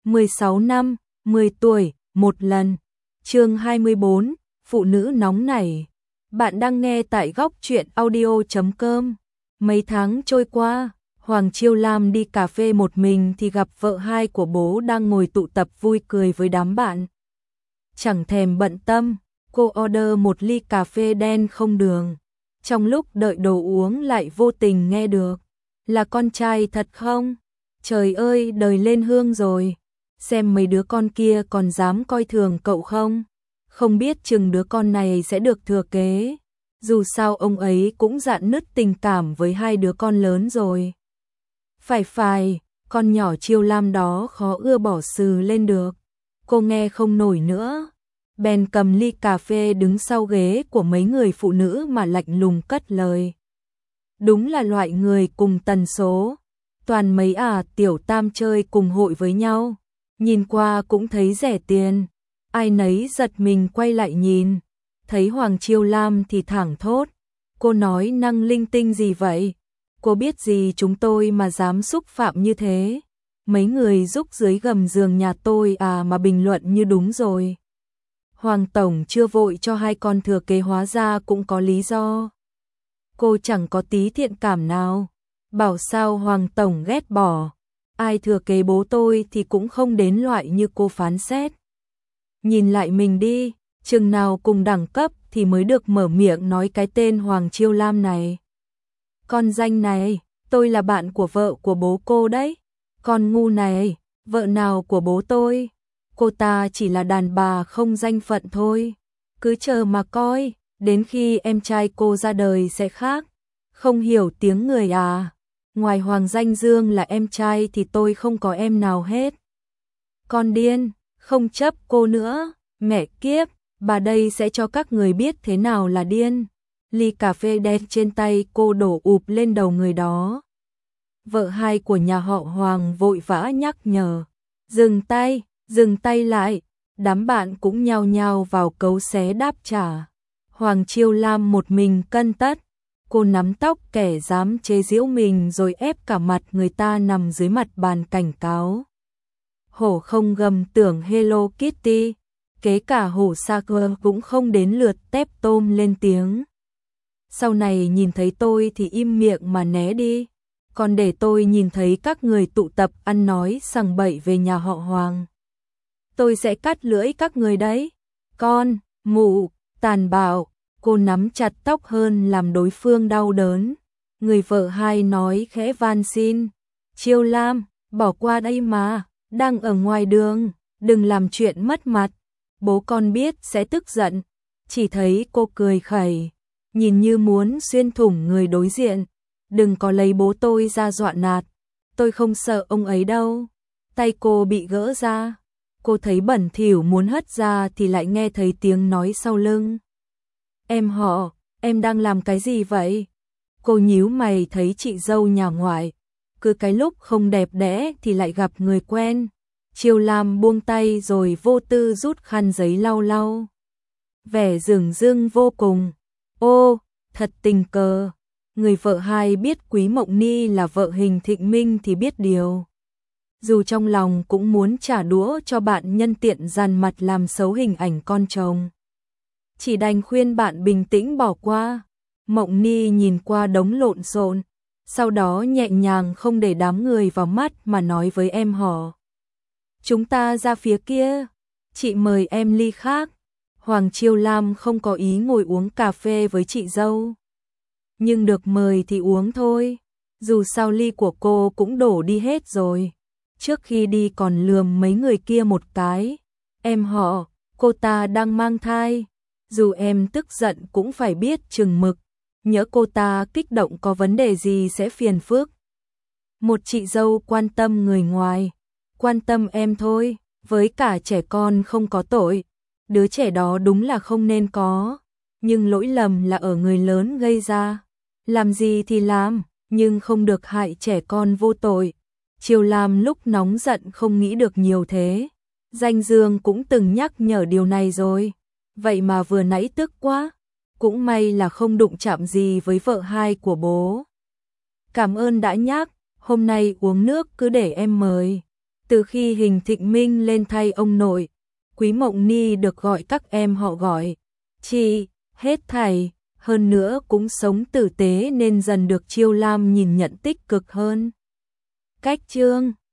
16 năm, 10 tuổi, một lần. Chương 24, phụ nữ nóng nảy. Bạn đang nghe tại góc truyện audio.com. Mấy tháng trôi qua, Hoàng Chiêu Lam đi cà phê một mình thì gặp vợ hai của bố đang ngồi tụ tập vui cười với đám bạn. Chẳng thèm bận tâm, cô order một ly cà phê đen không đường. Trong lúc đợi đồ uống lại vô tình nghe được: là con trai thật không? Trời ơi, đời lên hương rồi. Xem mấy đứa con kia còn dám coi thường cậu không? Không biết chừng đứa con này sẽ được thừa kế. Dù sao ông ấy cũng rạn nứt tình cảm với hai đứa con lớn rồi. Phải, con nhỏ Chiêu Lam đó khó ưa bỏ sừ lên được. Cô nghe không nổi nữa, bèn cầm ly cà phê đứng sau ghế của mấy người phụ nữ mà lạnh lùng cất lời. Đúng là loại người cùng tần số, toàn mấy tiểu tam chơi cùng hội với nhau, nhìn qua cũng thấy rẻ tiền. Ai nấy giật mình quay lại nhìn, thấy Hoàng Chiêu Lam thì thẳng thốt: cô nói năng linh tinh gì vậy? Cô biết gì chúng tôi mà dám xúc phạm như thế? Mấy người rúc dưới gầm giường nhà tôi mà bình luận như đúng rồi. Hoàng Tổng chưa vội cho hai con thừa kế hóa ra cũng có lý do. Cô chẳng có tí thiện cảm nào. Bảo sao Hoàng Tổng ghét bỏ. Ai thừa kế bố tôi thì cũng không đến loại như cô phán xét. Nhìn lại mình đi, chừng nào cùng đẳng cấp thì mới được mở miệng nói cái tên Hoàng Chiêu Lam này. Con danh này, tôi là bạn của vợ của bố cô đấy. Con ngu này, vợ nào của bố tôi? Cô ta chỉ là đàn bà không danh phận thôi. Cứ chờ mà coi, đến khi em trai cô ra đời sẽ khác. Không hiểu tiếng người à? Ngoài Hoàng Danh Dương là em trai thì tôi không có em nào hết. Con điên, không chấp cô nữa. Mẹ kiếp, bà đây sẽ cho các người biết thế nào là điên. Ly cà phê đen trên tay cô đổ ụp lên đầu người đó. Vợ hai của nhà họ Hoàng vội vã nhắc nhở: dừng tay lại. Đám bạn cũng nhao nhao vào cấu xé đáp trả. Hoàng Chiêu Lam một mình cân tất. Cô nắm tóc kẻ dám chế giễu mình rồi ép cả mặt người ta nằm dưới mặt bàn cảnh cáo. Hổ không gầm tưởng Hello Kitty, kế cả hổ Saker cũng không đến lượt tép tôm lên tiếng. Sau này nhìn thấy tôi thì im miệng mà né đi. Còn để tôi nhìn thấy các người tụ tập ăn nói sằng bậy về nhà họ Hoàng, tôi sẽ cắt lưỡi các người đấy. Con, mụ, tàn bạo. Cô nắm chặt tóc hơn làm đối phương đau đớn. Người vợ hai nói khẽ van xin: Chiêu Lam, bỏ qua đây mà, đang ở ngoài đường, đừng làm chuyện mất mặt. Bố con biết sẽ tức giận. Chỉ thấy cô cười khẩy, nhìn như muốn xuyên thủng người đối diện. Đừng có lấy bố tôi ra dọa nạt, tôi không sợ ông ấy đâu. Tay cô bị gỡ ra, cô thấy bẩn thỉu muốn hất ra thì lại nghe thấy tiếng nói sau lưng: em họ, em đang làm cái gì vậy? Cô nhíu mày thấy chị dâu nhà ngoại, cứ cái lúc không đẹp đẽ thì lại gặp người quen. Chiêu Lam buông tay rồi vô tư rút khăn giấy lau lau. Vẻ dửng dưng vô cùng. Ô, thật tình cờ. Người vợ hai biết Quý Mộng Ni là vợ Hình Thịnh Minh thì biết điều. Dù trong lòng cũng muốn trả đũa cho bạn nhân tiện dằn mặt làm xấu hình ảnh con chồng, chỉ đành khuyên bạn bình tĩnh bỏ qua. Mộng Ni nhìn qua đống lộn xộn, sau đó nhẹ nhàng không để đám người vào mắt mà nói với em họ: chúng ta ra phía kia, chị mời em ly khác. Hoàng Chiêu Lam không có ý ngồi uống cà phê với chị dâu, nhưng được mời thì uống thôi. Dù sao ly của cô cũng đổ đi hết rồi. Trước khi đi còn lườm mấy người kia một cái: em họ, cô ta đang mang thai. Dù em tức giận cũng phải biết chừng mực, nhỡ cô ta kích động có vấn đề gì sẽ phiền phức. Một chị dâu quan tâm người ngoài, quan tâm em thôi, với cả trẻ con không có tội. Đứa trẻ đó đúng là không nên có, nhưng lỗi lầm là ở người lớn gây ra. Làm gì thì làm, nhưng không được hại trẻ con vô tội. Chiêu Lam lúc nóng giận không nghĩ được nhiều thế. Danh Dương cũng từng nhắc nhở điều này rồi. Vậy mà vừa nãy tức quá. Cũng may là không đụng chạm gì với vợ hai của bố. Cảm ơn đã nhắc, hôm nay uống nước cứ để em mời. Từ khi Hình Thịnh Minh lên thay ông nội, Quý Mộng Ni được gọi các em họ gọi chị, hết thảy, hơn nữa cũng sống tử tế nên dần được Chiêu Lam nhìn nhận tích cực hơn. Cách chương